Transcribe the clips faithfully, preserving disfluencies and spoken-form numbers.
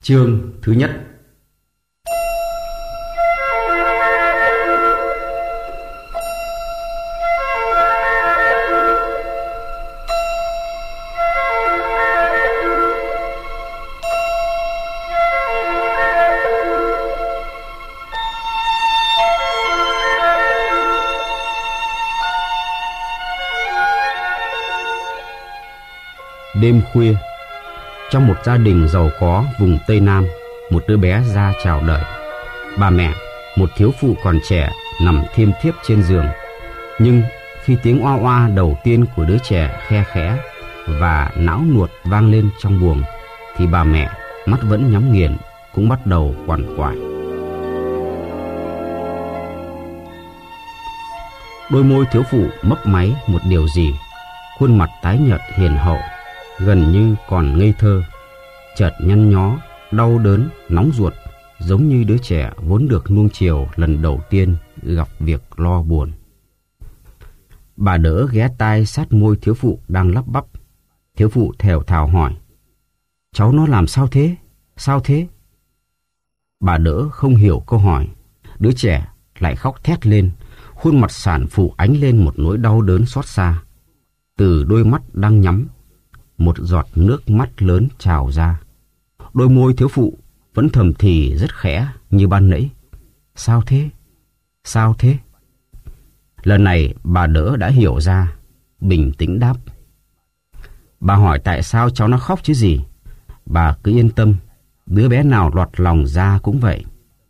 Chương thứ nhất. Đêm khuya, trong một gia đình giàu có vùng Tây Nam, một đứa bé ra chào đời. Bà mẹ, một thiếu phụ còn trẻ, nằm thiêm thiếp trên giường. Nhưng khi tiếng oa oa đầu tiên của đứa trẻ khe khẽ và não nuột vang lên trong buồng, thì bà mẹ, mắt vẫn nhắm nghiền, cũng bắt đầu quằn quại. Đôi môi thiếu phụ mấp máy một điều gì, khuôn mặt tái nhợt hiền hậu, gần như còn ngây thơ, chợt nhăn nhó, đau đớn, nóng ruột, giống như đứa trẻ vốn được nuông chiều lần đầu tiên gặp việc lo buồn. Bà đỡ ghé tai sát môi thiếu phụ đang lắp bắp. Thiếu phụ thều thào hỏi: "Cháu nó làm sao thế? Sao thế?" Bà đỡ không hiểu câu hỏi. Đứa trẻ lại khóc thét lên, khuôn mặt sản phụ ánh lên một nỗi đau đớn xót xa. Từ đôi mắt đang nhắm, một giọt nước mắt lớn trào ra. Đôi môi thiếu phụ vẫn thầm thì rất khẽ như ban nãy: "Sao thế? Sao thế?" Lần này bà đỡ đã hiểu ra, bình tĩnh đáp: "Bà hỏi tại sao cháu nó khóc chứ gì. Bà cứ yên tâm, đứa bé nào lọt lòng ra cũng vậy."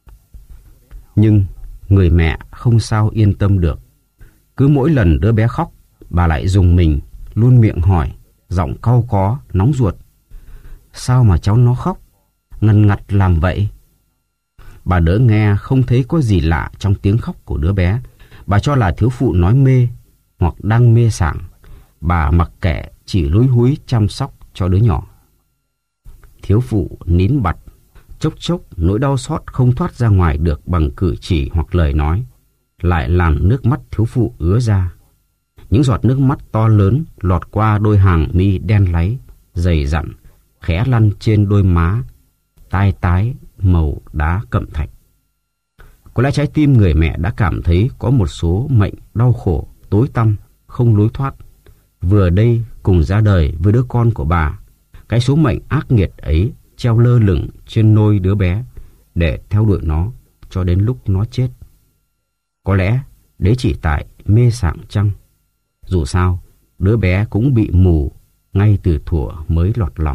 Nhưng người mẹ không sao yên tâm được. Cứ mỗi lần đứa bé khóc, bà lại rùng mình, luôn miệng hỏi, giọng cau có, nóng ruột: "Sao mà cháu nó khóc, ngần ngật làm vậy?" Bà đỡ nghe không thấy có gì lạ trong tiếng khóc của đứa bé. Bà cho là thiếu phụ nói mê hoặc đang mê sảng. Bà mặc kệ, chỉ lúi húi chăm sóc cho đứa nhỏ. Thiếu phụ nín bặt, chốc chốc nỗi đau xót không thoát ra ngoài được bằng cử chỉ hoặc lời nói, lại làm nước mắt thiếu phụ ứa ra. Những giọt nước mắt to lớn lọt qua đôi hàng mi đen láy, dày dặn, khẽ lăn trên đôi má tai tái màu đá cẩm thạch. Có lẽ trái tim người mẹ đã cảm thấy có một số mệnh đau khổ, tối tăm, không lối thoát, vừa đây cùng ra đời với đứa con của bà. Cái số mệnh ác nghiệt ấy treo lơ lửng trên nôi đứa bé để theo đuổi nó cho đến lúc nó chết. Có lẽ đấy chỉ tại mê sảng chăng? Dù sao, đứa bé cũng bị mù ngay từ thuở mới lọt lòng.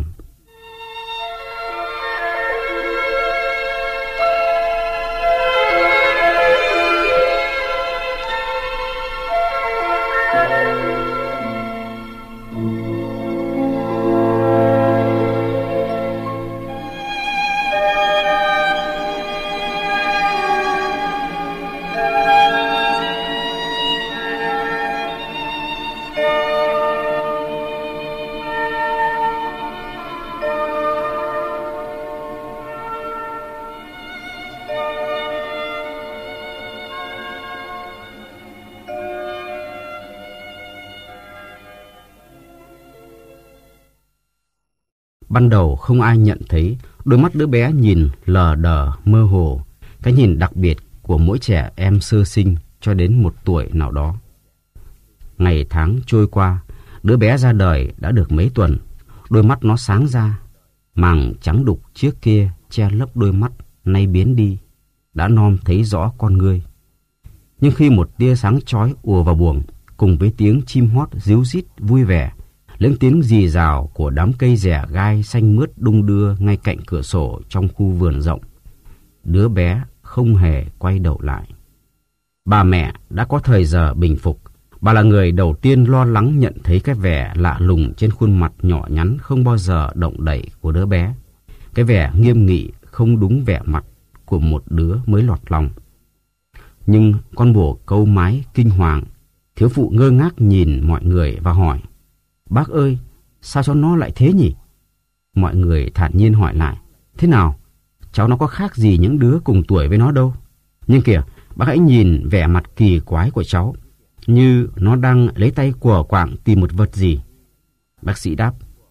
Ban đầu không ai nhận thấy đôi mắt đứa bé nhìn lờ đờ mơ hồ, cái nhìn đặc biệt của mỗi trẻ em sơ sinh cho đến một tuổi nào đó. Ngày tháng trôi qua, đứa bé ra đời đã được mấy tuần, đôi mắt nó sáng ra, màng trắng đục trước kia che lấp đôi mắt nay biến đi, đã nom thấy rõ con người. Nhưng khi một tia sáng chói ùa vào buồng, cùng với tiếng chim hót ríu rít vui vẻ, lên tiếng rì rào của đám cây rẻ gai xanh mướt đung đưa ngay cạnh cửa sổ trong khu vườn rộng, đứa bé không hề quay đầu lại. Bà mẹ đã có thời giờ bình phục. Bà là người đầu tiên lo lắng nhận thấy cái vẻ lạ lùng trên khuôn mặt nhỏ nhắn không bao giờ động đậy của đứa bé, cái vẻ nghiêm nghị không đúng vẻ mặt của một đứa mới lọt lòng. Nhưng con bồ câu mái kinh hoàng, thiếu phụ ngơ ngác nhìn mọi người và hỏi: "Bác ơi, sao cho nó lại thế nhỉ?" Mọi người thản nhiên hỏi lại: "Thế nào? Cháu nó có khác gì những đứa cùng tuổi với nó đâu. Nhưng kìa, bác hãy nhìn vẻ mặt kỳ quái của cháu, như nó đang lấy tay quờ quạng tìm một vật gì." Bác sĩ đáp: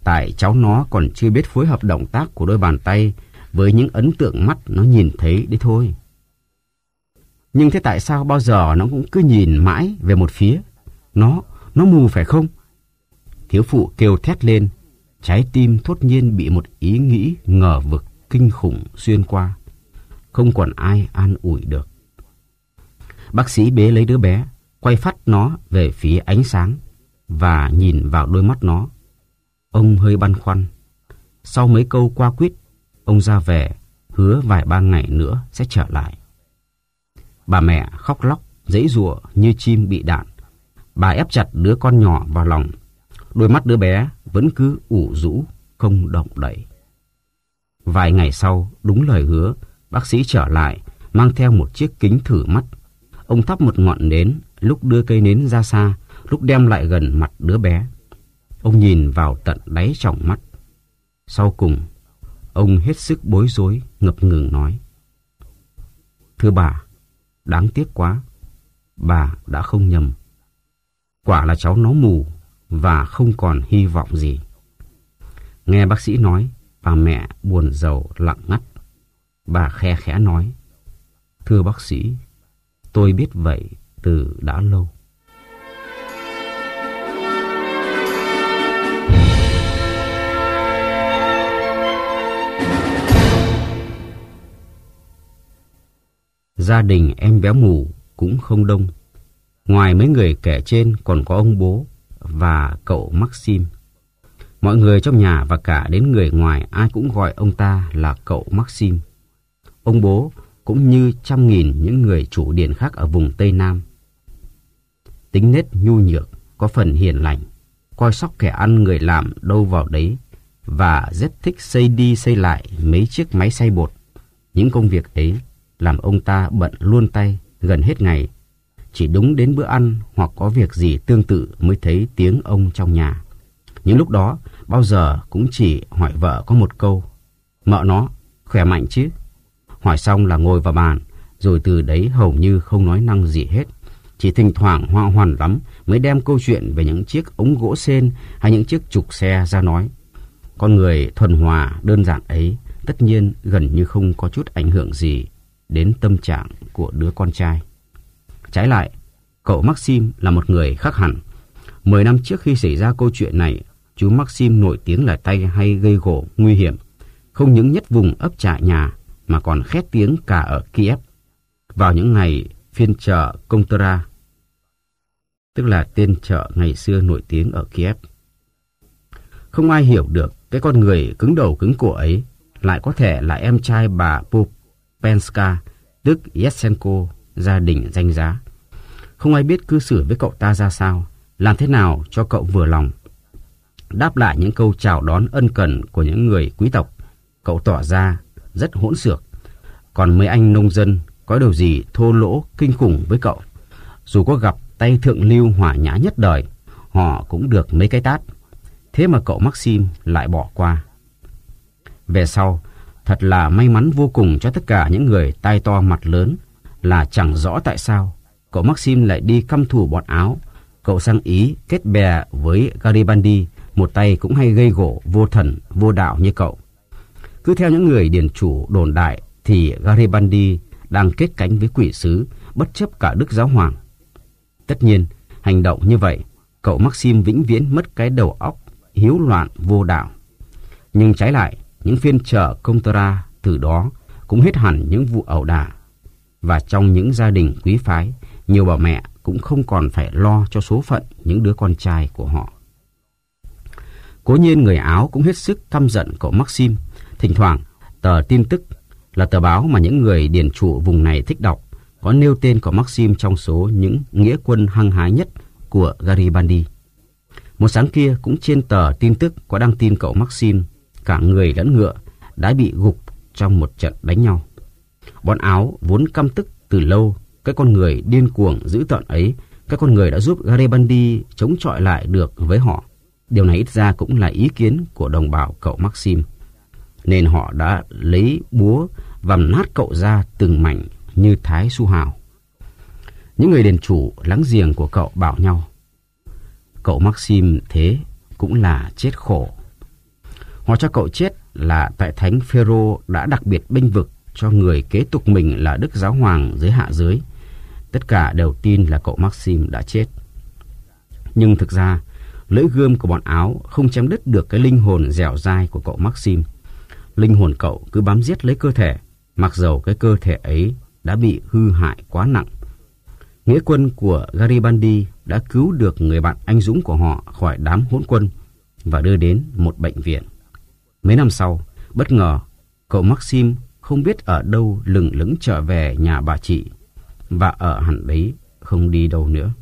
Tại cháu nó còn chưa biết phối hợp động tác của đôi bàn tay với những ấn tượng mắt nó nhìn thấy đấy thôi. Nhưng thế tại sao bao giờ nó cũng cứ nhìn mãi về một phía? Nó, nó mù phải không? Thiếu phụ kêu thét lên, trái tim thốt nhiên bị một ý nghĩ ngờ vực kinh khủng xuyên qua. Không còn ai an ủi được. Bác sĩ bế lấy đứa bé, quay phắt nó về phía ánh sáng và nhìn vào đôi mắt nó. Ông hơi băn khoăn. Sau mấy câu qua quýt, ông ra về, hứa vài ba ngày nữa sẽ trở lại. Bà mẹ khóc lóc, giãy giụa như chim bị đạn. Bà ép chặt đứa con nhỏ vào lòng. Đôi mắt đứa bé vẫn cứ ủ rũ, không động đậy. Vài ngày sau, đúng lời hứa, bác sĩ trở lại, mang theo một chiếc kính thử mắt. Ông thắp một ngọn nến, lúc đưa cây nến ra xa, lúc đem lại gần mặt đứa bé. Ông nhìn vào tận đáy tròng mắt. Sau cùng, ông hết sức bối rối, ngập ngừng nói: "Thưa bà, đáng tiếc quá, bà đã không nhầm. Quả là cháu nó mù và không còn hy vọng gì." Nghe bác sĩ nói, bà mẹ buồn rầu lặng ngắt. Bà khe khẽ nói: "Thưa bác sĩ, tôi biết vậy từ đã lâu." Gia đình em bé mù cũng không đông. Ngoài mấy người kể trên còn có ông bố và cậu Maxim. Mọi người trong nhà và cả đến người ngoài ai cũng gọi ông ta là cậu Maxim. Ông bố cũng như trăm nghìn những người chủ điển khác ở vùng Tây Nam. Tính nết nhu nhược, có phần hiền lành, coi sóc kẻ ăn người làm đâu vào đấy và rất thích xây đi xây lại mấy chiếc máy xay bột. Những công việc ấy làm ông ta bận luôn tay gần hết ngày. Chỉ đúng đến bữa ăn hoặc có việc gì tương tự mới thấy tiếng ông trong nhà. Những lúc đó bao giờ cũng chỉ hỏi vợ có một câu: "Mợ nó, khỏe mạnh chứ?" Hỏi xong là ngồi vào bàn, rồi từ đấy hầu như không nói năng gì hết. Chỉ thỉnh thoảng hoa hoàn lắm mới đem câu chuyện về những chiếc ống gỗ sên hay những chiếc trục xe ra nói. Con người thuần hòa đơn giản ấy tất nhiên gần như không có chút ảnh hưởng gì đến tâm trạng của đứa con trai. Trái lại, cậu Maxim là một người khác hẳn. Mười năm trước khi xảy ra câu chuyện này, chú Maxim nổi tiếng là tay hay gây gổ nguy hiểm, không những nhất vùng ấp trại nhà mà còn khét tiếng cả ở Kiev. Vào những ngày phiên chợ Kontra, tức là tên chợ ngày xưa nổi tiếng ở Kiev, không ai hiểu được cái con người cứng đầu cứng cổ ấy lại có thể là em trai bà Popenska, tức Yatsenko, gia đình danh giá. Không ai biết cư xử với cậu ta ra sao, làm thế nào cho cậu vừa lòng. Đáp lại những câu chào đón ân cần của những người quý tộc, cậu tỏ ra rất hỗn xược. Còn mấy anh nông dân có điều gì thô lỗ kinh khủng với cậu. Dù có gặp tay thượng lưu hỏa nhã nhất đời, họ cũng được mấy cái tát. Thế mà cậu Maxim lại bỏ qua. Về sau, thật là may mắn vô cùng cho tất cả những người tai to mặt lớn là chẳng rõ tại sao cậu Maxim lại đi căm thù bọn Áo. Cậu sang Ý kết bè với Garibaldi, một tay cũng hay gây gổ vô thần vô đạo như cậu. Cứ theo những người điển chủ đồn đại thì Garibaldi đang kết cánh với quỷ sứ, bất chấp cả Đức Giáo Hoàng. Tất nhiên, hành động như vậy, cậu Maxim vĩnh viễn mất cái đầu óc hiếu loạn vô đạo. Nhưng trái lại, những phiên chợ Kontra từ đó cũng hết hẳn những vụ ẩu đả. Và trong những gia đình quý phái, nhiều bà mẹ cũng không còn phải lo cho số phận những đứa con trai của họ. Cố nhiên người Áo cũng hết sức căm giận cậu Maxim. Thỉnh thoảng, tờ Tin Tức là tờ báo mà những người điển chủ vùng này thích đọc có nêu tên cậu Maxim trong số những nghĩa quân hăng hái nhất của Garibaldi. Một sáng kia cũng trên tờ Tin Tức có đăng tin cậu Maxim, cả người lẫn ngựa, đã bị gục trong một trận đánh nhau. Bọn Áo vốn căm tức từ lâu cái con người điên cuồng dữ tợn ấy, cái con người đã giúp Garibaldi chống chọi lại được với họ. Điều này ít ra cũng là ý kiến của đồng bào cậu Maxim, nên họ đã lấy búa vằm nát cậu ra từng mảnh như thái su hào. Những người đền chủ láng giềng của cậu bảo nhau: cậu Maxim thế cũng là chết khổ. Họ cho cậu chết là tại Thánh Phêrô đã đặc biệt bênh vực cho người kế tục mình là Đức Giáo Hoàng dưới hạ giới. Tất cả đều tin là cậu Maxim đã chết. Nhưng thực ra, lưỡi gươm của bọn Áo không chém đứt được cái linh hồn dẻo dai của cậu Maxim. Linh hồn cậu cứ bám giết lấy cơ thể, mặc dầu cái cơ thể ấy đã bị hư hại quá nặng. Nghĩa quân của Garibaldi đã cứu được người bạn anh dũng của họ khỏi đám hỗn quân và đưa đến một bệnh viện. Mấy năm sau, bất ngờ, cậu Maxim không biết ở đâu lừng lững trở về nhà bà chị, và ở hẳn đấy không đi đâu nữa.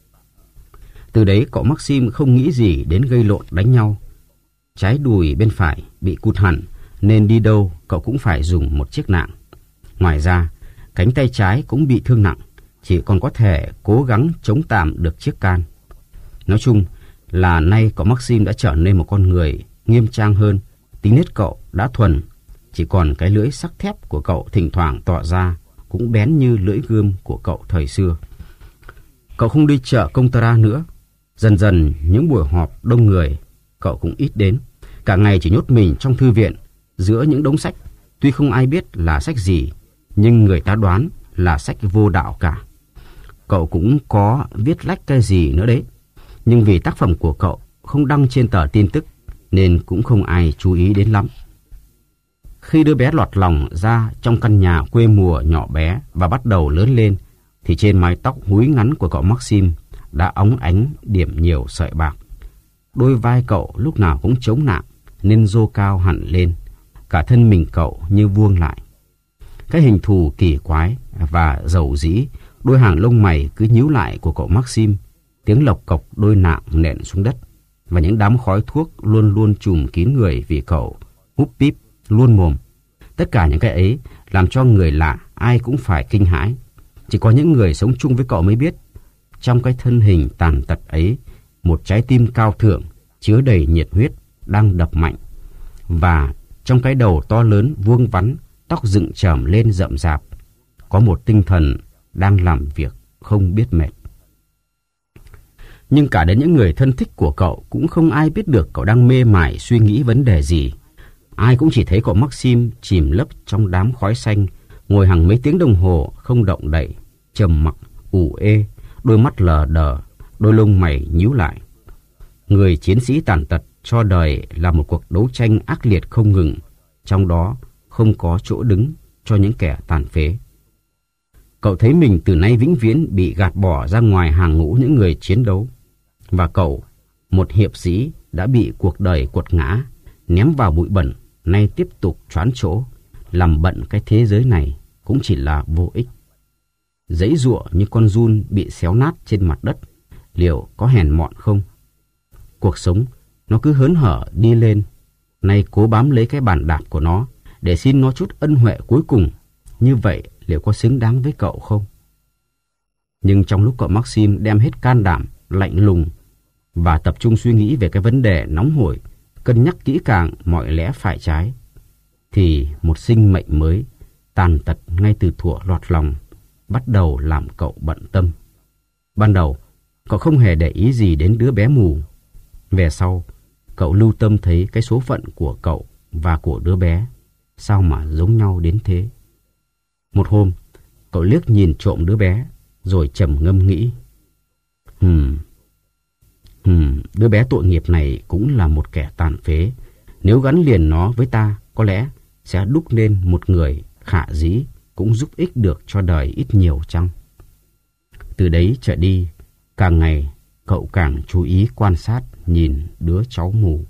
Từ đấy cậu Maxim không nghĩ gì đến gây lộn đánh nhau. Trái đùi bên phải bị cụt hẳn, nên đi đâu cậu cũng phải dùng một chiếc nạng. Ngoài ra, cánh tay trái cũng bị thương nặng, chỉ còn có thể cố gắng chống tạm được chiếc can. Nói chung là nay cậu Maxim đã trở nên một con người nghiêm trang hơn, tính nết cậu đã thuần, chỉ còn cái lưỡi sắc thép của cậu thỉnh thoảng tỏ ra cũng bén như lưỡi gươm của cậu thời xưa. Cậu không đi chợ Contra nữa. Dần dần những buổi họp đông người cậu cũng ít đến. Cả ngày chỉ nhốt mình trong thư viện giữa những đống sách. Tuy không ai biết là sách gì, nhưng người ta đoán là sách vô đạo cả. Cậu cũng có viết lách cái gì nữa đấy, nhưng vì tác phẩm của cậu không đăng trên tờ tin tức nên cũng không ai chú ý đến lắm. Khi đứa bé lọt lòng ra trong căn nhà quê mùa nhỏ bé và bắt đầu lớn lên, thì trên mái tóc húi ngắn của cậu Maxim đã óng ánh điểm nhiều sợi bạc. Đôi vai cậu lúc nào cũng chống nạng nên rô cao hẳn lên, cả thân mình cậu như vuông lại. Cái hình thù kỳ quái và dầu dĩ, đôi hàng lông mày cứ nhíu lại của cậu Maxim, tiếng lộc cộc đôi nạng nện xuống đất, và những đám khói thuốc luôn luôn trùm kín người vì cậu húp píp luôn mồm. Tất cả những cái ấy làm cho người lạ ai cũng phải kinh hãi. Chỉ có những người sống chung với cậu mới biết, trong cái thân hình tàn tật ấy, một trái tim cao thượng chứa đầy nhiệt huyết đang đập mạnh, và trong cái đầu to lớn vuông vắn, tóc dựng chởm lên rậm rạp, có một tinh thần đang làm việc không biết mệt. Nhưng cả đến những người thân thích của cậu cũng không ai biết được cậu đang mê mải suy nghĩ vấn đề gì. Ai cũng chỉ thấy cậu Maxim chìm lấp trong đám khói xanh, ngồi hàng mấy tiếng đồng hồ không động đậy, trầm mặc, ủ ê, đôi mắt lờ đờ, đôi lông mày nhíu lại. Người chiến sĩ tàn tật cho đời là một cuộc đấu tranh ác liệt không ngừng, trong đó không có chỗ đứng cho những kẻ tàn phế. Cậu thấy mình từ nay vĩnh viễn bị gạt bỏ ra ngoài hàng ngũ những người chiến đấu, và cậu, một hiệp sĩ đã bị cuộc đời quật ngã, ném vào bụi bẩn, nay tiếp tục choán chỗ, làm bận cái thế giới này cũng chỉ là vô ích. Giãy giụa như con giun bị xéo nát trên mặt đất, liệu có hèn mọn không? Cuộc sống nó cứ hớn hở đi lên, nay cố bám lấy cái bàn đạp của nó để xin nó chút ân huệ cuối cùng. Như vậy liệu có xứng đáng với cậu không? Nhưng trong lúc cậu Maxim đem hết can đảm, lạnh lùng và tập trung suy nghĩ về cái vấn đề nóng hổi, cân nhắc kỹ càng mọi lẽ phải trái, thì một sinh mệnh mới, tàn tật ngay từ thuở lọt lòng, bắt đầu làm cậu bận tâm. Ban đầu, cậu không hề để ý gì đến đứa bé mù. Về sau, cậu lưu tâm thấy cái số phận của cậu và của đứa bé sao mà giống nhau đến thế. Một hôm, cậu liếc nhìn trộm đứa bé, rồi trầm ngâm nghĩ. Hừm, hừm, đứa bé tội nghiệp này cũng là một kẻ tàn phế. Nếu gắn liền nó với ta, có lẽ sẽ đúc nên một người khả dĩ, cũng giúp ích được cho đời ít nhiều chăng? Từ đấy trở đi, càng ngày cậu càng chú ý quan sát nhìn đứa cháu mù.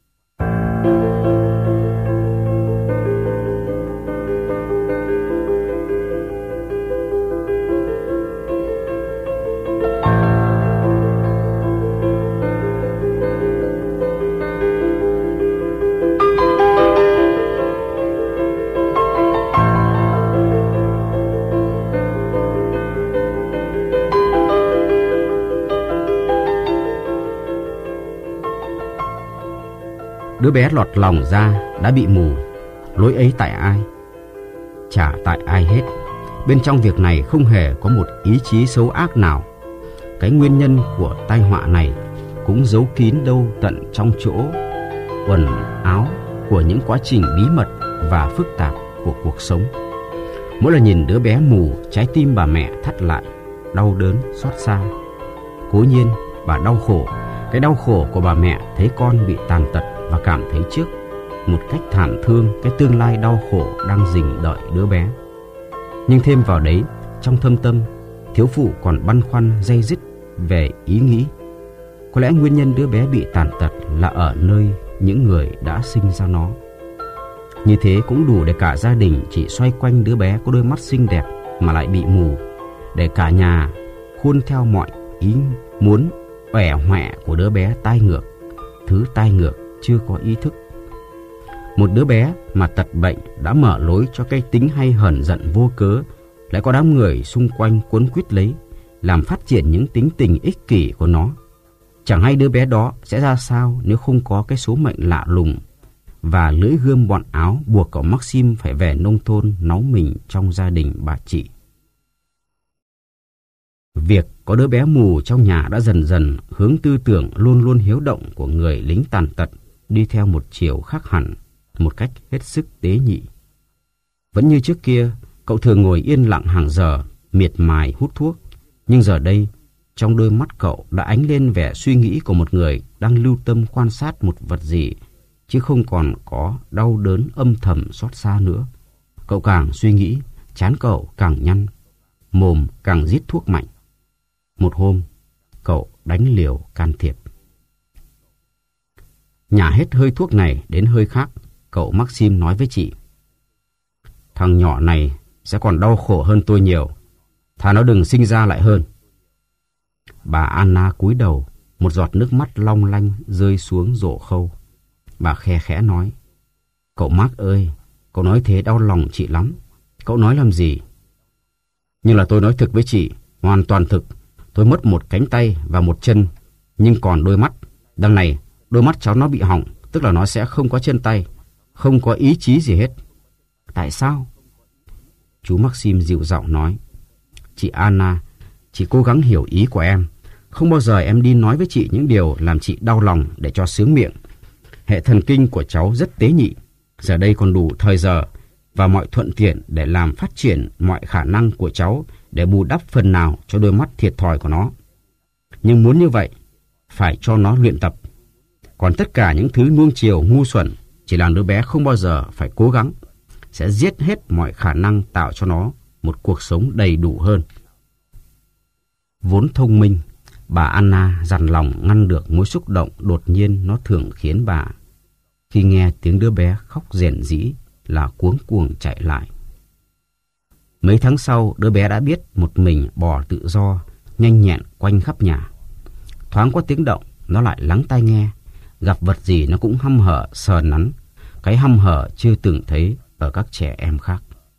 Đứa bé lọt lòng ra đã bị mù. Lỗi ấy tại ai? Chả tại ai hết. Bên trong việc này không hề có một ý chí xấu ác nào. Cái nguyên nhân của tai họa này cũng giấu kín đâu tận trong chỗ quần áo của những quá trình bí mật và phức tạp của cuộc sống. Mỗi lần nhìn đứa bé mù, trái tim bà mẹ thắt lại, đau đớn, xót xa. Cố nhiên, bà đau khổ, cái đau khổ của bà mẹ thấy con bị tàn tật và cảm thấy trước một cách thảm thương cái tương lai đau khổ đang rình đợi đứa bé. Nhưng thêm vào đấy, trong thâm tâm, thiếu phụ còn băn khoăn day dứt về ý nghĩ. Có lẽ nguyên nhân đứa bé bị tàn tật là ở nơi những người đã sinh ra nó. Như thế cũng đủ để cả gia đình chỉ xoay quanh đứa bé có đôi mắt xinh đẹp mà lại bị mù, để cả nhà khuôn theo mọi ý muốn uể hoẹ của đứa bé tai ngược, thứ tai ngược chưa có ý thức. Một đứa bé mà tật bệnh đã mở lối cho cái tính hay hờn giận vô cớ, lại có đám người xung quanh cuốn quýt lấy, làm phát triển những tính tình ích kỷ của nó. Chẳng hay đứa bé đó sẽ ra sao nếu không có cái số mệnh lạ lùng và lưỡi gươm bọn áo buộc cậu Maxim phải về nông thôn náu mình trong gia đình bà chị. Việc có đứa bé mù trong nhà đã dần dần hướng tư tưởng luôn luôn hiếu động của người lính tàn tật đi theo một chiều khác hẳn, một cách hết sức tế nhị. Vẫn như trước kia, cậu thường ngồi yên lặng hàng giờ, miệt mài hút thuốc, nhưng giờ đây, trong đôi mắt cậu đã ánh lên vẻ suy nghĩ của một người đang lưu tâm quan sát một vật gì, chứ không còn có đau đớn âm thầm xót xa nữa. Cậu càng suy nghĩ, trán cậu càng nhăn, mồm càng rít thuốc mạnh. Một hôm, cậu đánh liều can thiệp. Nhả hết hơi thuốc này đến hơi khác, cậu Maxim nói với chị: "Thằng nhỏ này sẽ còn đau khổ hơn tôi nhiều, thà nó đừng sinh ra lại hơn." Bà Anna cúi đầu, một giọt nước mắt long lanh rơi xuống rổ khâu. Bà khe khẽ nói: "Cậu Mark ơi, cậu nói thế đau lòng chị lắm. Cậu nói làm gì?" "Nhưng là tôi nói thực với chị, hoàn toàn thực. Tôi mất một cánh tay và một chân, nhưng còn đôi mắt. Đằng này, đôi mắt cháu nó bị hỏng, tức là nó sẽ không có chân tay, không có ý chí gì hết." "Tại sao?" Chú Maxim dịu giọng nói: "Chị Anna, chị cố gắng hiểu ý của em. Không bao giờ em đi nói với chị những điều làm chị đau lòng để cho sướng miệng. Hệ thần kinh của cháu rất tế nhị. Giờ đây còn đủ thời giờ và mọi thuận tiện để làm phát triển mọi khả năng của cháu để bù đắp phần nào cho đôi mắt thiệt thòi của nó. Nhưng muốn như vậy, phải cho nó luyện tập. Còn tất cả những thứ nuông chiều ngu xuẩn chỉ làm đứa bé không bao giờ phải cố gắng, sẽ giết hết mọi khả năng tạo cho nó một cuộc sống đầy đủ hơn." Vốn thông minh, bà Anna dằn lòng ngăn được mối xúc động đột nhiên nó thường khiến bà khi nghe tiếng đứa bé khóc rền rĩ là cuống cuồng chạy lại. Mấy tháng sau, đứa bé đã biết một mình bò tự do, nhanh nhẹn quanh khắp nhà. Thoáng có tiếng động, nó lại lắng tai nghe. Gặp vật gì nó cũng hăm hở sờ nắn, cái hăm hở chưa từng thấy ở các trẻ em khác.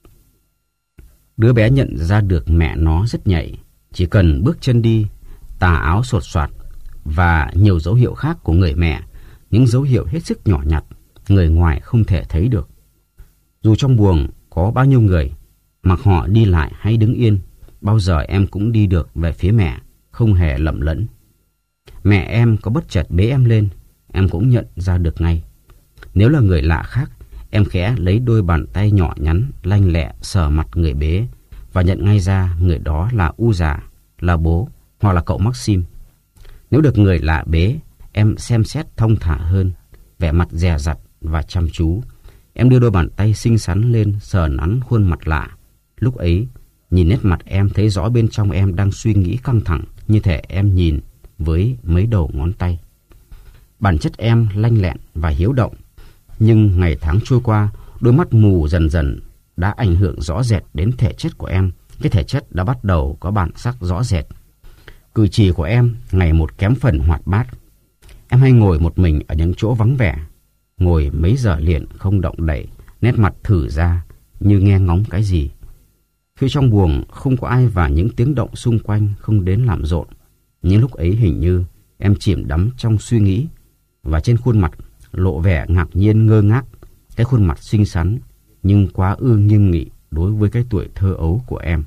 Đứa bé nhận ra được mẹ nó rất nhạy. Chỉ cần bước chân đi, tà áo sột soạt và nhiều dấu hiệu khác của người mẹ, những dấu hiệu hết sức nhỏ nhặt, người ngoài không thể thấy được. Dù trong buồng có bao nhiêu người, mặc họ đi lại hay đứng yên, bao giờ em cũng đi được về phía mẹ, không hề lầm lẫn. Mẹ em có bất chợt bế em lên, em cũng nhận ra được ngay. Nếu là người lạ khác, em khẽ lấy đôi bàn tay nhỏ nhắn, lanh lẹ sờ mặt người bế và nhận ngay ra người đó là U già, là bố hoặc là cậu Maxim. Nếu được người lạ bế, em xem xét thông thả hơn, vẻ mặt dè dặt và chăm chú. Em đưa đôi bàn tay xinh xắn lên sờ nắn khuôn mặt lạ. Lúc ấy, nhìn nét mặt em thấy rõ bên trong em đang suy nghĩ căng thẳng, như thể em nhìn với mấy đầu ngón tay. Bản chất em lanh lẹn và hiếu động, nhưng ngày tháng trôi qua, đôi mắt mù dần dần đã ảnh hưởng rõ rệt đến thể chất của em. Cái thể chất đã bắt đầu có bản sắc rõ rệt. Cử chỉ của em ngày một kém phần hoạt bát. Em hay ngồi một mình ở những chỗ vắng vẻ, ngồi mấy giờ liền không động đậy, nét mặt thử ra như nghe ngóng cái gì. Khi trong buồng không có ai và những tiếng động xung quanh không đến làm rộn, nhưng lúc ấy hình như em chìm đắm trong suy nghĩ, và trên khuôn mặt lộ vẻ ngạc nhiên ngơ ngác, cái khuôn mặt xinh xắn nhưng quá ư nghiêm nghị đối với cái tuổi thơ ấu của em.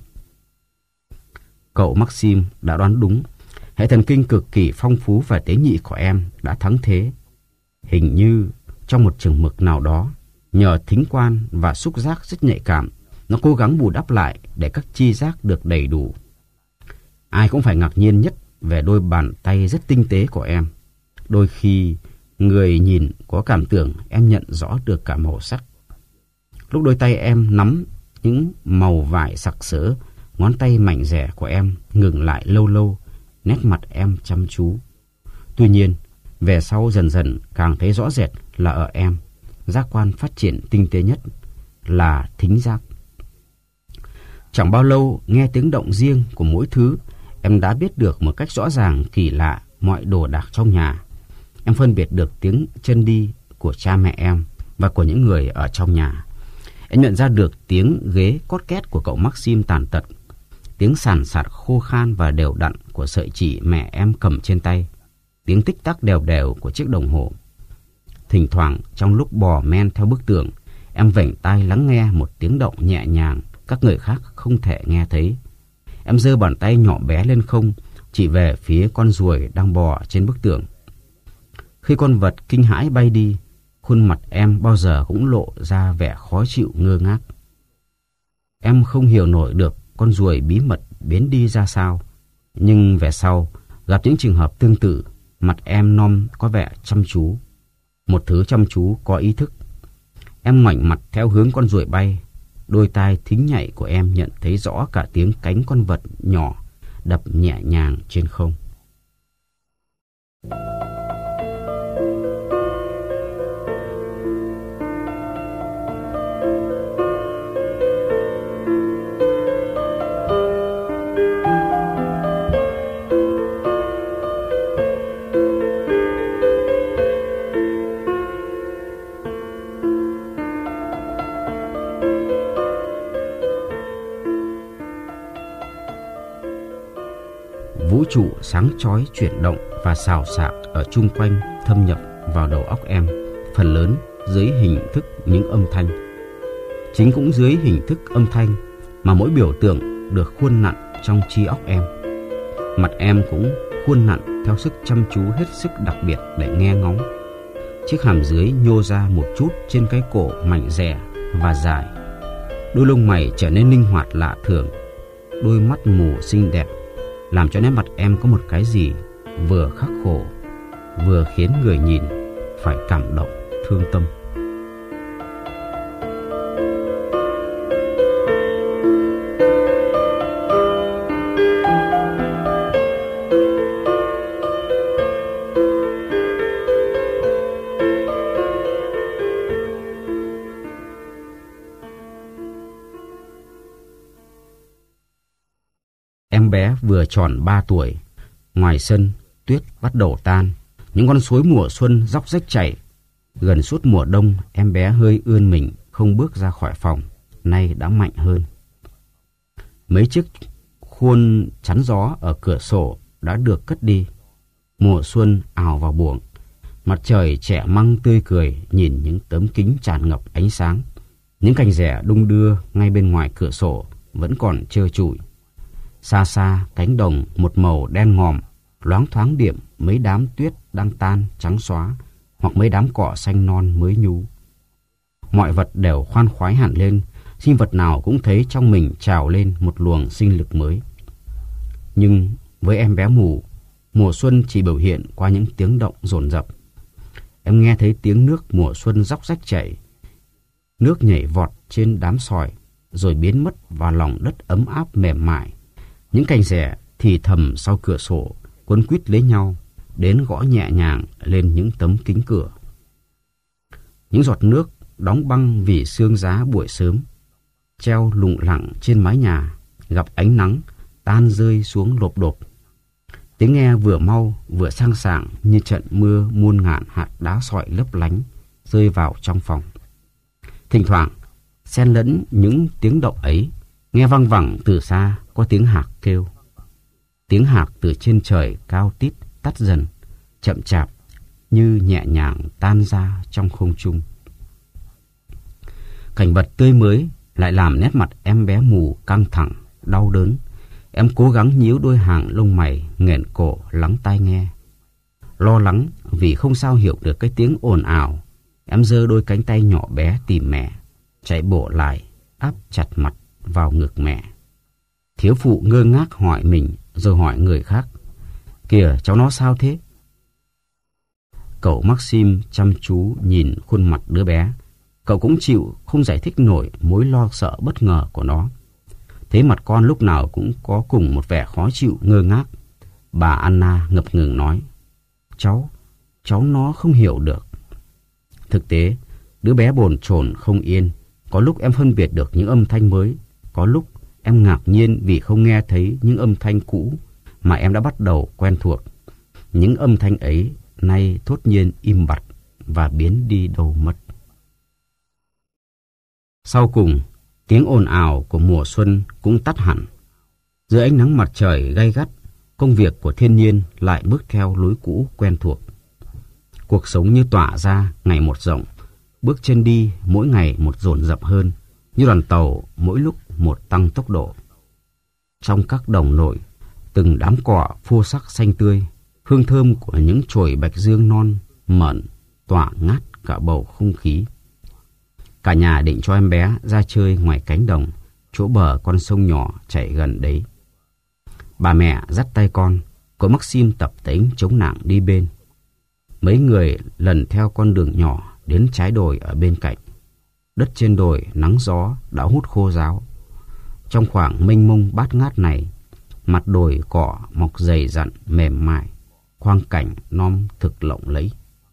Cậu Maxim đã đoán đúng, hệ thần kinh cực kỳ phong phú và tế nhị của em đã thắng thế. Hình như Trong một chừng mực nào đó, nhờ thính quan và xúc giác rất nhạy cảm, nó cố gắng bù đắp lại để các chi giác được đầy đủ. Ai cũng phải ngạc nhiên nhất về đôi bàn tay rất tinh tế của em. Đôi khi, người nhìn có cảm tưởng em nhận rõ được cả màu sắc. Lúc đôi tay em nắm những màu vải sặc sỡ, ngón tay mảnh dẻ của em ngừng lại lâu lâu, nét mặt em chăm chú. Tuy nhiên, về sau dần dần càng thấy rõ rệt là ở em, giác quan phát triển tinh tế nhất là thính giác. Chẳng bao lâu, nghe tiếng động riêng của mỗi thứ, em đã biết được một cách rõ ràng kỳ lạ mọi đồ đạc trong nhà. Em phân biệt được tiếng chân đi của cha mẹ em và của những người ở trong nhà. Em nhận ra được tiếng ghế cót két của cậu Maxim tàn tật, tiếng sàn sạt khô khan và đều đặn của sợi chỉ mẹ em cầm trên tay, tiếng tích tắc đều đều của chiếc đồng hồ. Thỉnh thoảng trong lúc bò men theo bức tường, em vểnh tai lắng nghe một tiếng động nhẹ nhàng các người khác không thể nghe thấy. Em giơ bàn tay nhỏ bé lên không, chỉ về phía con ruồi đang bò trên bức tường. Khi con vật kinh hãi bay đi, khuôn mặt em bao giờ cũng lộ ra vẻ khó chịu ngơ ngác. Em không hiểu nổi được con ruồi bí mật biến đi ra sao, nhưng về sau gặp những trường hợp tương tự, mặt em non có vẻ chăm chú, một thứ chăm chú có ý thức. Em ngoảnh mặt theo hướng con ruồi bay, đôi tai thính nhạy của em nhận thấy rõ cả tiếng cánh con vật nhỏ đập nhẹ nhàng trên không. Vũ trụ sáng chói chuyển động và xào xạc ở chung quanh thâm nhập vào đầu óc em, phần lớn dưới hình thức những âm thanh. Chính cũng dưới hình thức âm thanh mà mỗi biểu tượng được khuôn nặn trong trí óc em. Mặt em cũng khuôn nặn theo sức chăm chú hết sức đặc biệt để nghe ngóng. Chiếc hàm dưới nhô ra một chút trên cái cổ mảnh dẻ và dài. Đôi lông mày trở nên linh hoạt lạ thường. Đôi mắt mù xinh đẹp làm cho nét mặt em có một cái gì vừa khắc khổ, vừa khiến người nhìn phải cảm động, thương tâm. Em bé vừa tròn ba tuổi. Ngoài sân, tuyết bắt đầu tan. Những con suối mùa xuân róc rách chảy. Gần suốt mùa đông, em bé hơi ươn mình, không bước ra khỏi phòng. Nay đã mạnh hơn. Mấy chiếc khuôn chắn gió ở cửa sổ đã được cất đi. Mùa xuân ào vào buồng. Mặt trời trẻ măng tươi cười nhìn những tấm kính tràn ngập ánh sáng. Những cành rẻ đung đưa ngay bên ngoài cửa sổ vẫn còn trơ trụi. Xa xa cánh đồng một màu đen ngòm, loáng thoáng điểm mấy đám tuyết đang tan trắng xóa, hoặc mấy đám cỏ xanh non mới nhú. Mọi vật đều khoan khoái hẳn lên, sinh vật nào cũng thấy trong mình trào lên một luồng sinh lực mới. Nhưng với em bé mù, mùa xuân chỉ biểu hiện qua những tiếng động dồn dập. Em nghe thấy tiếng nước mùa xuân róc rách chảy, nước nhảy vọt trên đám sỏi, rồi biến mất vào lòng đất ấm áp mềm mại. Những cành rẻ thì thầm sau cửa sổ, quấn quýt lấy nhau, đến gõ nhẹ nhàng lên những tấm kính cửa. Những giọt nước đóng băng vì sương giá buổi sớm, treo lủng lẳng trên mái nhà, gặp ánh nắng, tan rơi xuống lộp đột. Tiếng nghe vừa mau vừa sang sảng như trận mưa muôn ngàn hạt đá sỏi lấp lánh rơi vào trong phòng. Thỉnh thoảng, xen lẫn những tiếng động ấy, nghe văng vẳng từ xa có tiếng hạc kêu. Tiếng hạc từ trên trời cao tít tắt dần, chậm chạp như nhẹ nhàng tan ra trong không trung. Cảnh vật tươi mới lại làm nét mặt em bé mù căng thẳng, đau đớn. Em cố gắng nhíu đôi hàng lông mày, nghển cổ lắng tai nghe. Lo lắng vì không sao hiểu được cái tiếng ồn ào, Em giơ đôi cánh tay nhỏ bé tìm mẹ, chạy bộ lại, áp chặt mặt vào ngực mẹ. Thiếu phụ ngơ ngác hỏi mình rồi hỏi người khác. Kìa, cháu nó sao thế? Cậu Maxim chăm chú nhìn khuôn mặt đứa bé. Cậu cũng chịu không giải thích nổi mối lo sợ bất ngờ của nó. Thế mặt con lúc nào cũng có cùng một vẻ khó chịu ngơ ngác. Bà Anna ngập ngừng nói. Cháu, cháu nó không hiểu được. Thực tế, đứa bé bồn chồn không yên. Có lúc em phân biệt được những âm thanh mới. Có lúc em ngạc nhiên vì không nghe thấy những âm thanh cũ mà em đã bắt đầu quen thuộc. Những âm thanh ấy nay thốt nhiên im bặt và biến đi đâu mất. Sau cùng, tiếng ồn ào của mùa xuân cũng tắt hẳn. Dưới ánh nắng mặt trời gay gắt, công việc của thiên nhiên lại bước theo lối cũ quen thuộc. Cuộc sống như tỏa ra ngày một rộng, bước chân đi mỗi ngày một dồn dập hơn, như đoàn tàu mỗi lúc một tăng tốc độ. Trong các đồng nội, từng đám cỏ phô sắc xanh tươi, hương thơm của những chồi bạch dương non mởn tỏa ngát cả bầu không khí. Cả nhà định cho em bé ra chơi ngoài cánh đồng, chỗ bờ con sông nhỏ chảy gần đấy. Bà mẹ dắt tay con, cậu Maxim tập tính chống nạng đi bên. Mấy người lần theo con đường nhỏ đến trái đồi ở bên cạnh. Đất trên đồi nắng gió đã hút khô ráo. Trong khoảng mênh mông bát ngát này, mặt đồi cỏ mọc dày dặn mềm mại, quang cảnh non thực lộng lẫy.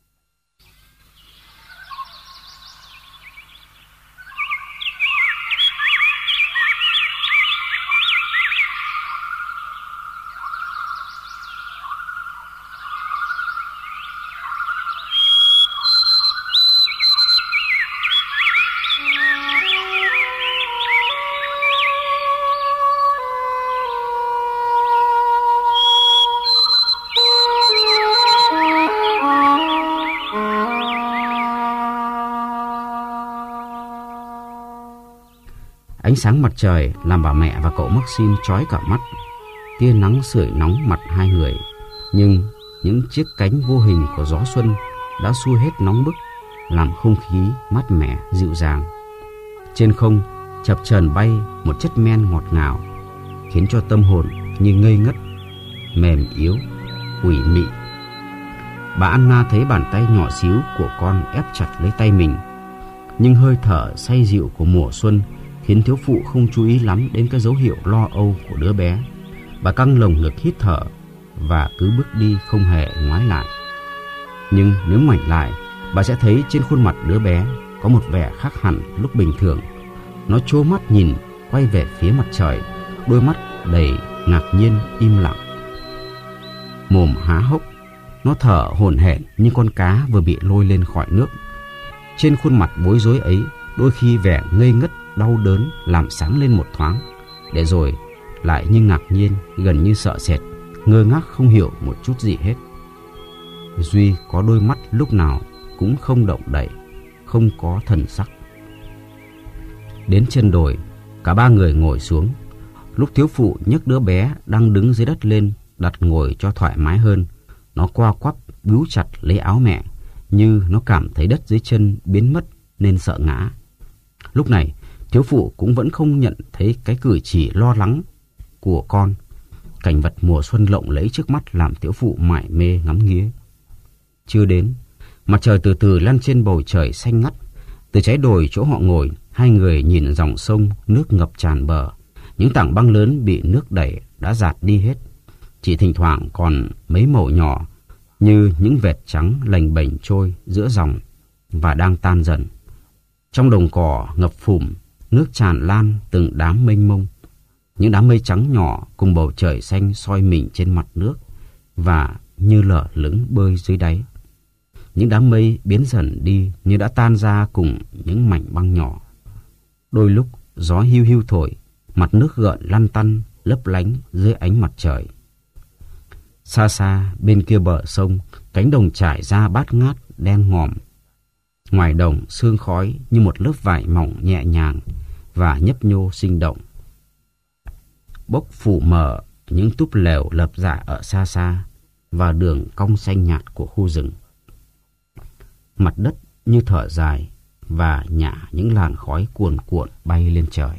Ánh sáng mặt trời làm bà mẹ và cậu Maxim chói cả mắt. Tia nắng sưởi nóng mặt hai người, nhưng những chiếc cánh vô hình của gió xuân đã xua hết nóng bức, làm không khí mát mẻ dịu dàng. Trên không chập chờn bay một chất men ngọt ngào, khiến cho tâm hồn như ngây ngất, mềm yếu, quỷ mị. Bà Anna thấy bàn tay nhỏ xíu của con ép chặt lấy tay mình, nhưng hơi thở say dịu của mùa xuân khiến thiếu phụ không chú ý lắm đến cái dấu hiệu lo âu của đứa bé. Bà căng lồng ngực hít thở và cứ bước đi không hề ngoái lại. Nhưng nếu ngoảnh lại, bà sẽ thấy trên khuôn mặt đứa bé có một vẻ khác hẳn lúc bình thường. Nó trố mắt nhìn quay về phía mặt trời, đôi mắt đầy ngạc nhiên im lặng. Mồm há hốc, nó thở hổn hển như con cá vừa bị lôi lên khỏi nước. Trên khuôn mặt bối rối ấy, đôi khi vẻ ngây ngất đau đớn làm sáng lên một thoáng, để rồi lại như ngạc nhiên, gần như sợ sệt, ngơ ngác không hiểu một chút gì hết. Duy có đôi mắt lúc nào cũng không động đậy, không có thần sắc. Đến chân đồi, cả ba người ngồi xuống. Lúc thiếu phụ nhấc đứa bé đang đứng dưới đất lên, đặt ngồi cho thoải mái hơn, nó qua quắp bíu chặt lấy áo mẹ, như nó cảm thấy đất dưới chân biến mất nên sợ ngã. Lúc này, thiếu phụ cũng vẫn không nhận thấy cái cử chỉ lo lắng của con. Cảnh vật mùa xuân lộng lẫy trước mắt làm thiếu phụ mải mê ngắm nghía. Chưa đến, mặt trời từ từ lăn trên bầu trời xanh ngắt. Từ trái đồi chỗ họ ngồi, hai người nhìn dòng sông nước ngập tràn bờ. Những tảng băng lớn bị nước đẩy đã dạt đi hết, chỉ thỉnh thoảng còn mấy mẩu nhỏ như những vệt trắng lềnh bềnh trôi giữa dòng và đang tan dần. Trong đồng cỏ ngập phủm, nước tràn lan từng đám mênh mông. Những đám mây trắng nhỏ cùng bầu trời xanh soi mình trên mặt nước và như lở lững bơi dưới đáy. Những đám mây biến dần đi như đã tan ra cùng những mảnh băng nhỏ. Đôi lúc gió hiu hiu thổi, mặt nước gợn lăn tăn lấp lánh dưới ánh mặt trời. Xa xa bên kia bờ sông, cánh đồng trải ra bát ngát đen ngòm. Ngoài đồng sương khói như một lớp vải mỏng nhẹ nhàng và nhấp nhô sinh động, bốc phủ mờ những túp lều lập dạ ở xa xa và đường cong xanh nhạt của khu rừng. Mặt đất như thở dài và nhả những làn khói cuồn cuộn bay lên trời.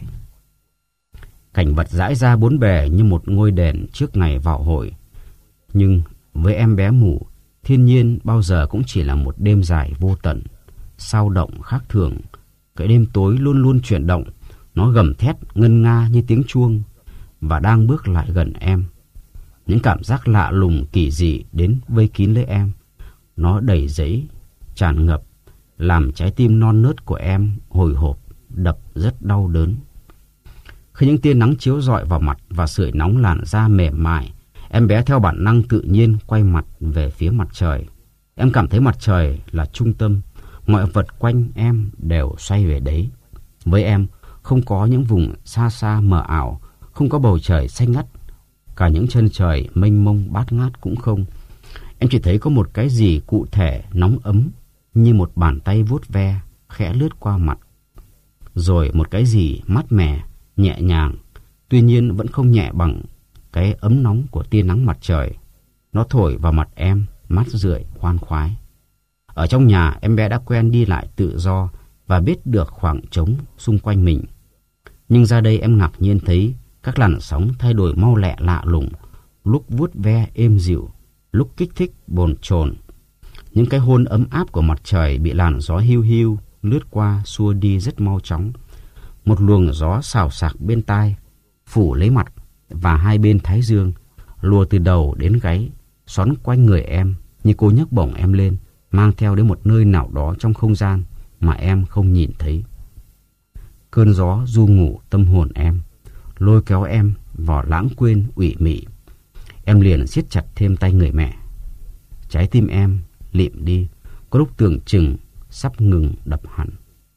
Cảnh vật rải ra bốn bề như một ngôi đền trước ngày vào hội. Nhưng với em bé mù, thiên nhiên bao giờ cũng chỉ là một đêm dài vô tận, sao động khác thường. Cái đêm tối luôn luôn chuyển động, nó gầm thét ngân nga như tiếng chuông và đang bước lại gần em. Những cảm giác lạ lùng kỳ dị đến vây kín lấy em. Nó đầy dẫy, tràn ngập, làm trái tim non nớt của em hồi hộp, đập rất đau đớn. Khi những tia nắng chiếu rọi vào mặt và sưởi nóng làn da mềm mại, em bé theo bản năng tự nhiên quay mặt về phía mặt trời. Em cảm thấy mặt trời là trung tâm, mọi vật quanh em đều xoay về đấy. Với em, không có những vùng xa xa mờ ảo, không có bầu trời xanh ngắt, cả những chân trời mênh mông bát ngát cũng không. Em chỉ thấy có một cái gì cụ thể nóng ấm, như một bàn tay vuốt ve, khẽ lướt qua mặt. Rồi một cái gì mát mẻ, nhẹ nhàng, tuy nhiên vẫn không nhẹ bằng cái ấm nóng của tia nắng mặt trời. Nó thổi vào mặt em, mát rượi, khoan khoái. Ở trong nhà, em bé đã quen đi lại tự do và biết được khoảng trống xung quanh mình. Nhưng ra đây em ngạc nhiên thấy các làn sóng thay đổi mau lẹ lạ lùng, lúc vuốt ve êm dịu, lúc kích thích bồn chồn. Những cái hôn ấm áp của mặt trời bị làn gió hiu hiu lướt qua xua đi rất mau chóng. Một luồng gió xào xạc bên tai, phủ lấy mặt và hai bên thái dương, lùa từ đầu đến gáy, xoắn quanh người em như cô nhấc bổng em lên, mang theo đến một nơi nào đó trong không gian mà em không nhìn thấy. Cơn gió du ngủ tâm hồn em, lôi kéo em vào lãng quên ủy mị. Em liền siết chặt thêm tay người mẹ. Trái tim em lịm đi, có lúc tưởng chừng sắp ngừng đập hẳn.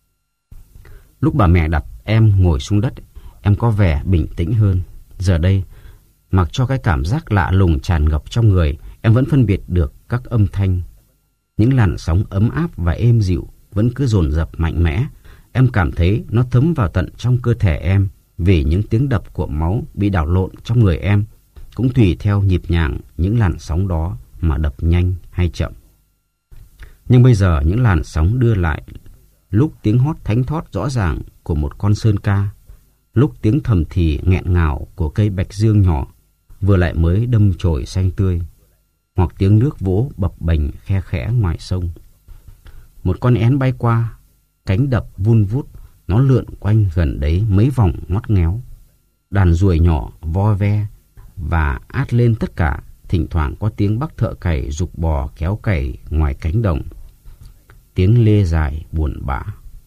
Lúc bà mẹ đặt em ngồi xuống đất, em có vẻ bình tĩnh hơn. Giờ đây, mặc cho cái cảm giác lạ lùng tràn ngập trong người, em vẫn phân biệt được các âm thanh. Những làn sóng ấm áp và êm dịu vẫn cứ dồn dập mạnh mẽ. Em cảm thấy nó thấm vào tận trong cơ thể em, vì những tiếng đập của máu bị đảo lộn trong người em cũng tùy theo nhịp nhàng những làn sóng đó mà đập nhanh hay chậm. Nhưng bây giờ những làn sóng đưa lại, lúc tiếng hót thánh thót rõ ràng của một con sơn ca, lúc tiếng thầm thì nghẹn ngào của cây bạch dương nhỏ vừa lại mới đâm chồi xanh tươi, hoặc tiếng nước vỗ bập bềnh khe khẽ ngoài sông. Một con én bay qua, cánh đập vun vút, nó lượn quanh gần đấy mấy vòng ngoắt ngéo. Đàn ruồi nhỏ vo ve và át lên tất cả. Thỉnh thoảng có tiếng bác thợ cày giục bò kéo cày ngoài cánh đồng. Tiếng lê dài buồn bã.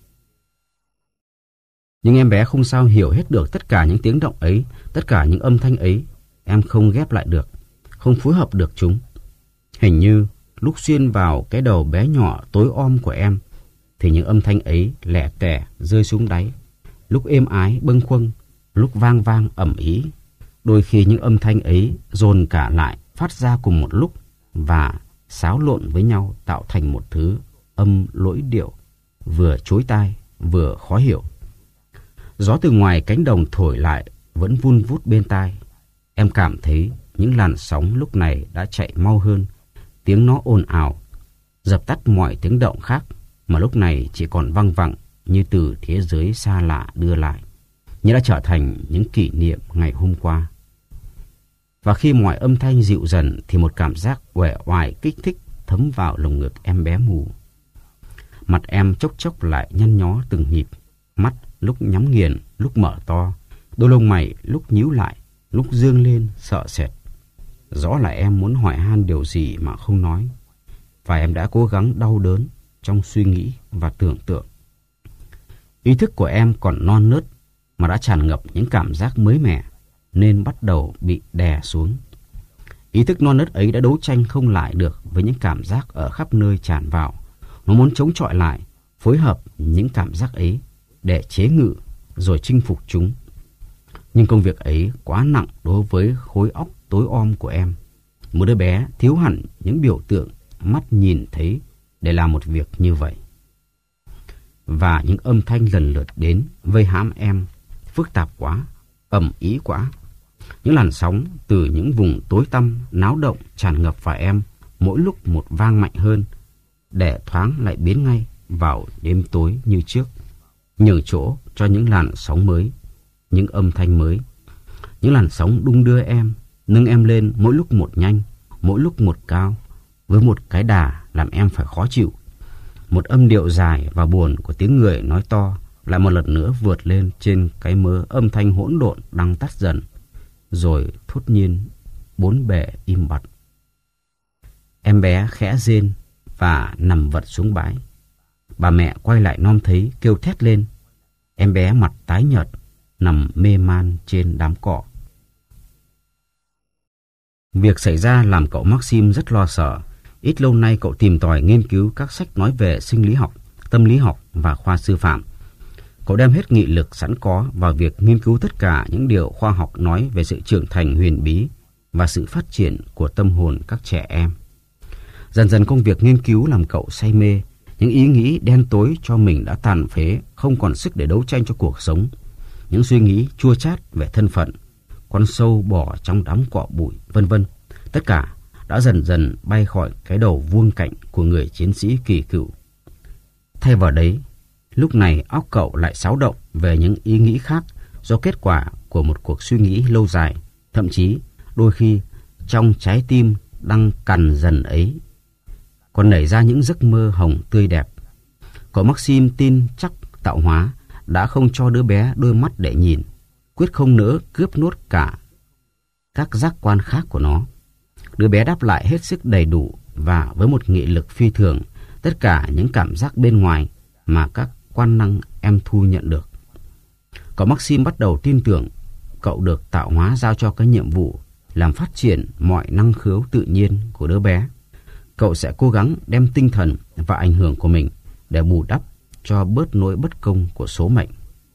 Nhưng em bé không sao hiểu hết được tất cả những tiếng động ấy, tất cả những âm thanh ấy. Em không ghép lại được, không phối hợp được chúng. Hình như lúc xuyên vào cái đầu bé nhỏ tối om của em, thì những âm thanh ấy lẻ tẻ rơi xuống đáy. Lúc êm ái bâng khuâng, lúc vang vang ầm ĩ. Đôi khi những âm thanh ấy dồn cả lại, phát ra cùng một lúc và xáo lộn với nhau tạo thành một thứ âm lỗi điệu, vừa chối tai vừa khó hiểu. Gió từ ngoài cánh đồng thổi lại vẫn vun vút bên tai. Em cảm thấy những làn sóng lúc này đã chạy mau hơn, tiếng nó ồn ào, dập tắt mọi tiếng động khác mà lúc này chỉ còn văng vẳng như từ thế giới xa lạ đưa lại, như đã trở thành những kỷ niệm ngày hôm qua. Và khi mọi âm thanh dịu dần thì một cảm giác uể oải kích thích thấm vào lồng ngực em bé mù. Mặt em chốc chốc lại nhăn nhó từng nhịp, mắt lúc nhắm nghiền, lúc mở to, đôi lông mày lúc nhíu lại, lúc dương lên sợ sệt. Rõ là em muốn hỏi han điều gì mà không nói, và em đã cố gắng đau đớn trong suy nghĩ và tưởng tượng. Ý thức của em còn non nớt mà đã tràn ngập những cảm giác mới mẻ, nên bắt đầu bị đè xuống. Ý thức non nớt ấy đã đấu tranh không lại được với những cảm giác ở khắp nơi tràn vào. Nó muốn chống chọi lại, phối hợp những cảm giác ấy để chế ngự rồi chinh phục chúng. Nhưng công việc ấy quá nặng đối với khối óc tối om của em. Một đứa bé thiếu hẳn những biểu tượng mắt nhìn thấy để làm một việc như vậy. Và những âm thanh lần lượt đến vây hãm em phức tạp quá, ầm ĩ quá. Những làn sóng từ những vùng tối tăm náo động tràn ngập vào em, mỗi lúc một vang mạnh hơn, để thoáng lại biến ngay vào đêm tối như trước, nhường chỗ cho những làn sóng mới, những âm thanh mới. Những làn sóng đung đưa em, nâng em lên mỗi lúc một nhanh, mỗi lúc một cao, với một cái đà làm em phải khó chịu. Một âm điệu dài và buồn của tiếng người nói to lại một lần nữa vượt lên trên cái mớ âm thanh hỗn độn đang tắt dần, rồi thốt nhiên bốn bề im bặt. Em bé khẽ rên và nằm vật xuống bãi. Bà mẹ quay lại nom thấy kêu thét lên. Em bé mặt tái nhợt nằm mê man trên đám cỏ. Việc xảy ra làm cậu Maxim rất lo sợ. Ít lâu nay cậu tìm tòi nghiên cứu các sách nói về sinh lý học, tâm lý học và khoa sư phạm. Cậu đem hết nghị lực sẵn có vào việc nghiên cứu tất cả những điều khoa học nói về sự trưởng thành huyền bí và sự phát triển của tâm hồn các trẻ em. Dần dần công việc nghiên cứu làm cậu say mê. Những ý nghĩ đen tối cho mình đã tàn phế, không còn sức để đấu tranh cho cuộc sống. Những suy nghĩ chua chát về thân phận, con sâu bò trong đám cỏ bụi, vân vân. Tất cả đã dần dần bay khỏi cái đầu vuông cạnh của người chiến sĩ kỳ cựu. Thay vào đấy, lúc này óc cậu lại xáo động về những ý nghĩ khác do kết quả của một cuộc suy nghĩ lâu dài, thậm chí đôi khi trong trái tim đang cằn dần ấy còn nảy ra những giấc mơ hồng tươi đẹp. Cậu Maxim tin chắc tạo hóa đã không cho đứa bé đôi mắt để nhìn, quyết không nỡ cướp nuốt cả các giác quan khác của nó. Đứa bé đáp lại hết sức đầy đủ và với một nghị lực phi thường tất cả những cảm giác bên ngoài mà các quan năng em thu nhận được. Cậu Maxim bắt đầu tin tưởng cậu được tạo hóa giao cho cái nhiệm vụ làm phát triển mọi năng khiếu tự nhiên của đứa bé. Cậu sẽ cố gắng đem tinh thần và ảnh hưởng của mình để bù đắp cho bớt nỗi bất công của số mệnh.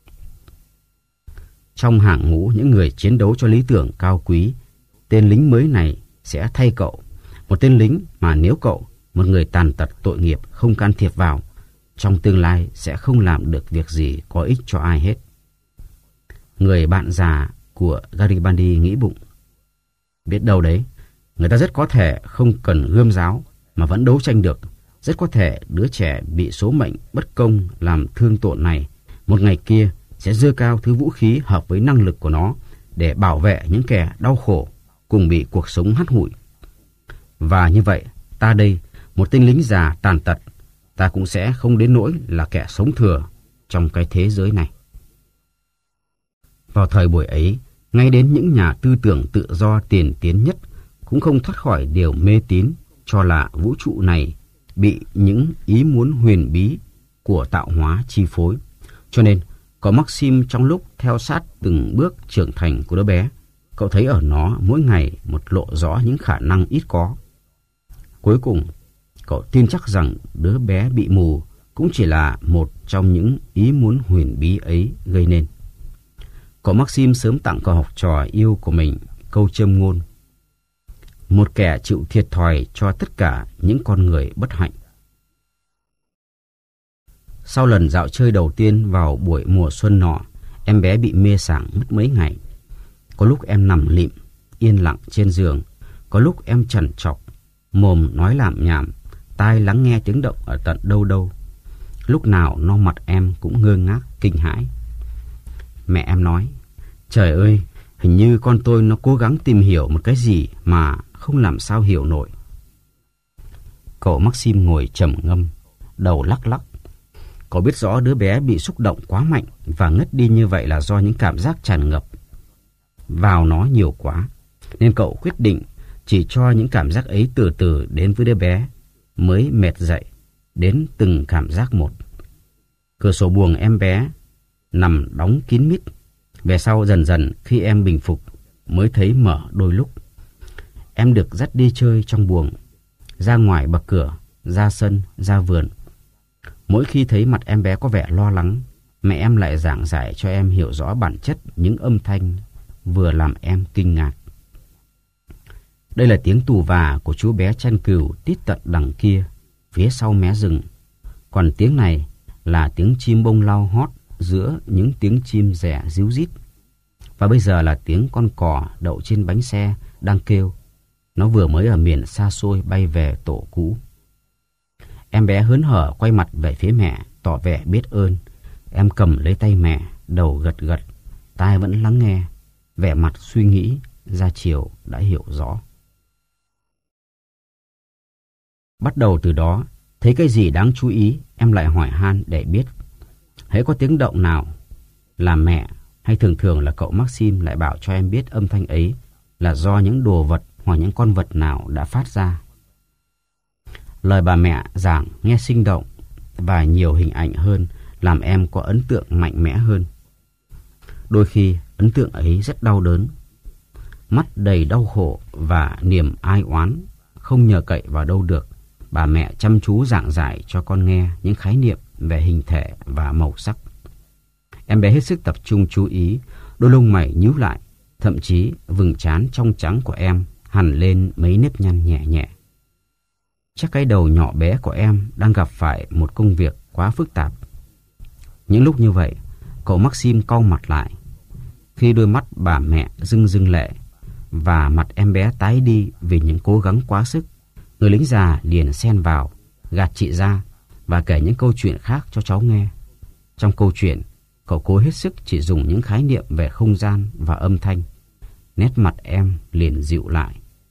Trong hàng ngũ những người chiến đấu cho lý tưởng cao quý, tên lính mới này sẽ thay cậu. Một tên lính mà nếu cậu, một người tàn tật tội nghiệp, không can thiệp vào, trong tương lai sẽ không làm được việc gì có ích cho ai hết. Người bạn già của Garibaldi nghĩ bụng. Biết đâu đấy, người ta rất có thể không cần gươm giáo mà vẫn đấu tranh được. Rất có thể đứa trẻ bị số mệnh bất công làm thương tổn này một ngày kia sẽ giơ cao thứ vũ khí hợp với năng lực của nó để bảo vệ những kẻ đau khổ cùng bị cuộc sống hắt hủi. Và như vậy, ta đây, một tên lính già tàn tật, ta cũng sẽ không đến nỗi là kẻ sống thừa trong cái thế giới này. Vào thời buổi ấy, ngay đến những nhà tư tưởng tự do tiền tiến nhất cũng không thoát khỏi điều mê tín cho là vũ trụ này bị những ý muốn huyền bí của tạo hóa chi phối. Cho nên, có Maxim trong lúc theo sát từng bước trưởng thành của đứa bé, cậu thấy ở nó mỗi ngày một lộ rõ những khả năng ít có. Cuối cùng, cậu tin chắc rằng đứa bé bị mù cũng chỉ là một trong những ý muốn huyền bí ấy gây nên. Cậu Maxim sớm tặng cậu học trò yêu của mình câu châm ngôn: một kẻ chịu thiệt thòi cho tất cả những con người bất hạnh. Sau lần dạo chơi đầu tiên vào buổi mùa xuân nọ, em bé bị mê sảng mất mấy ngày. Có lúc em nằm lịm, yên lặng trên giường. Có lúc em trằn trọc, mồm nói lảm nhảm, tai lắng nghe tiếng động ở tận đâu đâu. Lúc nào nó mặt em cũng ngơ ngác, kinh hãi. Mẹ em nói: trời ơi, hình như con tôi nó cố gắng tìm hiểu một cái gì mà không làm sao hiểu nổi. Cậu Maxim ngồi trầm ngâm, đầu lắc lắc. Cậu biết rõ đứa bé bị xúc động quá mạnh và ngất đi như vậy là do những cảm giác tràn ngập vào nó nhiều quá. Nên cậu quyết định chỉ cho những cảm giác ấy từ từ đến với đứa bé mới mệt dậy, đến từng cảm giác một. Cửa sổ buồng em bé nằm đóng kín mít. Về sau dần dần khi em bình phục mới thấy mở đôi lúc. Em được dắt đi chơi trong buồng, ra ngoài bậc cửa, ra sân, ra vườn. Mỗi khi thấy mặt em bé có vẻ lo lắng, mẹ em lại giảng giải cho em hiểu rõ bản chất những âm thanh vừa làm em kinh ngạc. Đây là tiếng tù và của chú bé chăn cừu tít tận đằng kia, phía sau mé rừng. Còn tiếng này là tiếng chim bông lau hót giữa những tiếng chim rẻ ríu rít. Và bây giờ là tiếng con cò đậu trên bánh xe đang kêu. Nó vừa mới ở miền xa xôi bay về tổ cũ. Em bé hớn hở quay mặt về phía mẹ, tỏ vẻ biết ơn. Em cầm lấy tay mẹ, đầu gật gật, tai vẫn lắng nghe, vẻ mặt suy nghĩ, ra chiều đã hiểu rõ. Bắt đầu từ đó, thấy cái gì đáng chú ý, em lại hỏi han để biết. Hễ có tiếng động nào là mẹ hay thường thường là cậu Maxim lại bảo cho em biết âm thanh ấy là do những đồ vật hoặc những con vật nào đã phát ra. Lời bà mẹ giảng nghe sinh động và nhiều hình ảnh hơn, làm em có ấn tượng mạnh mẽ hơn. Đôi khi ấn tượng ấy rất đau đớn, mắt đầy đau khổ và niềm ai oán, không nhờ cậy vào đâu được. Bà mẹ chăm chú giảng giải cho con nghe những khái niệm về hình thể và màu sắc. Em bé hết sức tập trung chú ý, đôi lông mày nhíu lại, thậm chí vầng trán trong trắng của em hằn lên mấy nếp nhăn nhẹ nhẹ. Chắc cái đầu nhỏ bé của em đang gặp phải một công việc quá phức tạp. Những lúc như vậy, cậu Maxim cau mặt lại. Khi đôi mắt bà mẹ rưng rưng lệ và mặt em bé tái đi vì những cố gắng quá sức, người lính già liền xen vào, gạt chị ra và kể những câu chuyện khác cho cháu nghe. Trong câu chuyện, cậu cố hết sức chỉ dùng những khái niệm về không gian và âm thanh. Nét mặt em liền dịu lại.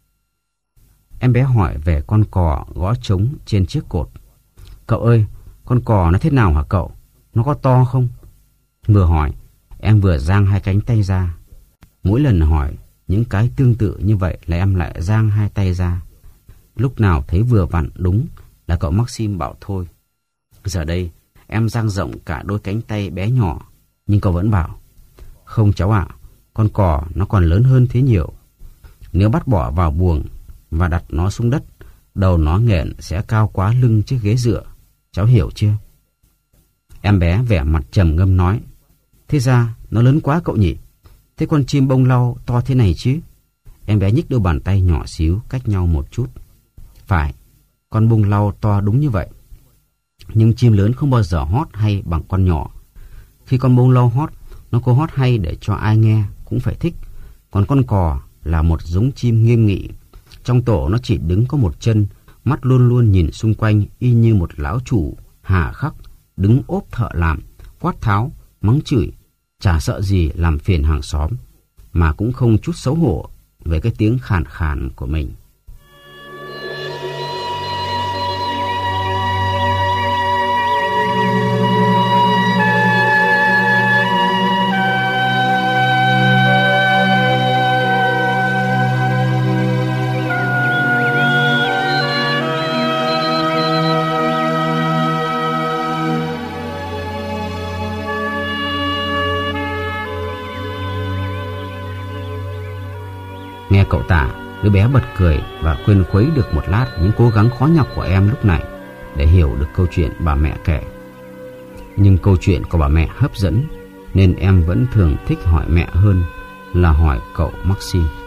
Em bé hỏi về con cò gõ trống trên chiếc cột. Cậu ơi, con cò nó thế nào hả cậu? Nó có to không? Vừa hỏi, em vừa giang hai cánh tay ra. Mỗi lần hỏi những cái tương tự như vậy là em lại giang hai tay ra. Lúc nào thấy vừa vặn đúng là cậu Maxim bảo thôi. Giờ đây, em dang rộng cả đôi cánh tay bé nhỏ, nhưng cậu vẫn bảo, không cháu ạ, con cò nó còn lớn hơn thế nhiều. Nếu bắt bỏ vào buồng và đặt nó xuống đất, đầu nó nghển sẽ cao quá lưng chiếc ghế dựa. Cháu hiểu chưa? Em bé vẻ mặt trầm ngâm nói, thế ra nó lớn quá cậu nhỉ? Thế con chim bông lau to thế này chứ? Em bé nhích đôi bàn tay nhỏ xíu cách nhau một chút. Phải, con bông lau to đúng như vậy. Nhưng chim lớn không bao giờ hót hay bằng con nhỏ. Khi con bông lau hót, nó có hót hay để cho ai nghe cũng phải thích. Còn con cò là một giống chim nghiêm nghị. Trong tổ nó chỉ đứng có một chân, mắt luôn luôn nhìn xung quanh y như một lão chủ hà khắc, đứng ốp thợ làm, quát tháo, mắng chửi, chả sợ gì làm phiền hàng xóm, mà cũng không chút xấu hổ về cái tiếng khàn khàn của mình. Nghe cậu tả, đứa bé bật cười và quên khuấy được một lát những cố gắng khó nhọc của em lúc này để hiểu được câu chuyện bà mẹ kể. Nhưng câu chuyện của bà mẹ hấp dẫn nên em vẫn thường thích hỏi mẹ hơn là hỏi cậu Maxim.